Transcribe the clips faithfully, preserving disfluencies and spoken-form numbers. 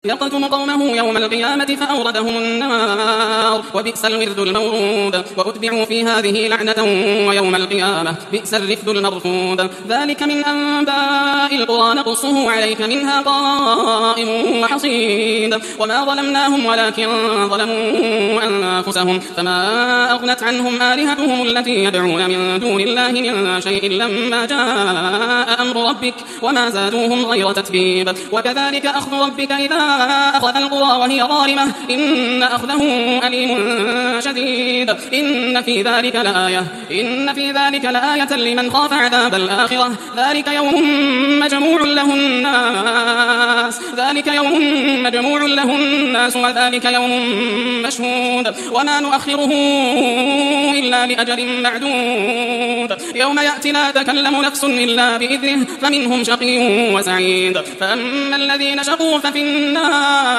يقتم قومه يوم القيامة فأوردهم النار وبئس الورد المورود وأتبعوا في هذه لعنة ويوم القيامة بئس الرفد المرفود ذلك من أنباء القرى نقصه عليك منها قائم وحصيد وما ظلمناهم ولكن ظلموا أنفسهم فما أغنت عنهم آلهتهم التي يدعون من دون الله من شيء لما جاء أمر ربك وما زادوهم غير تتبيب وكذلك أخذ ربك إذا أخذ القرى وهي ظالمة إن أخذه أليم شديد إن في ذلك لآية إن في ذلك لآية لمن خاف عذاب الآخرة ذلك يوم مجموع له الناس ذلك يوم مجموع له الناس وذلك يوم مشهود وما نؤخره إلا لأجل معدود يوم يأتي لا تكلم نفس إلا بإذنه فمنهم شقي وسعيد فأما الذين شقوا ففي النار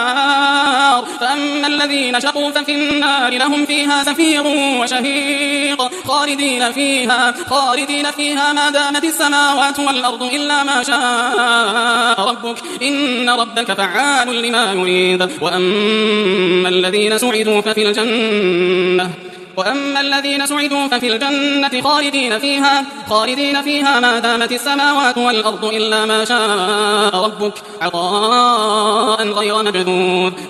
فأما الذين شقوا ففي النار لهم فيها زفير وشهيق خالدين فيها خالدين فيها ما دامت السماوات والأرض إلا ما شاء ربك إن ربك فعال لما يريد وأما الذين سعدوا ففي الجنة وأما الذين سعدوا ففي الجنة خالدين فيها خالدين فيها ما دامت السماوات والأرض إلا ما شاء ربك عطاء غير مجذوذ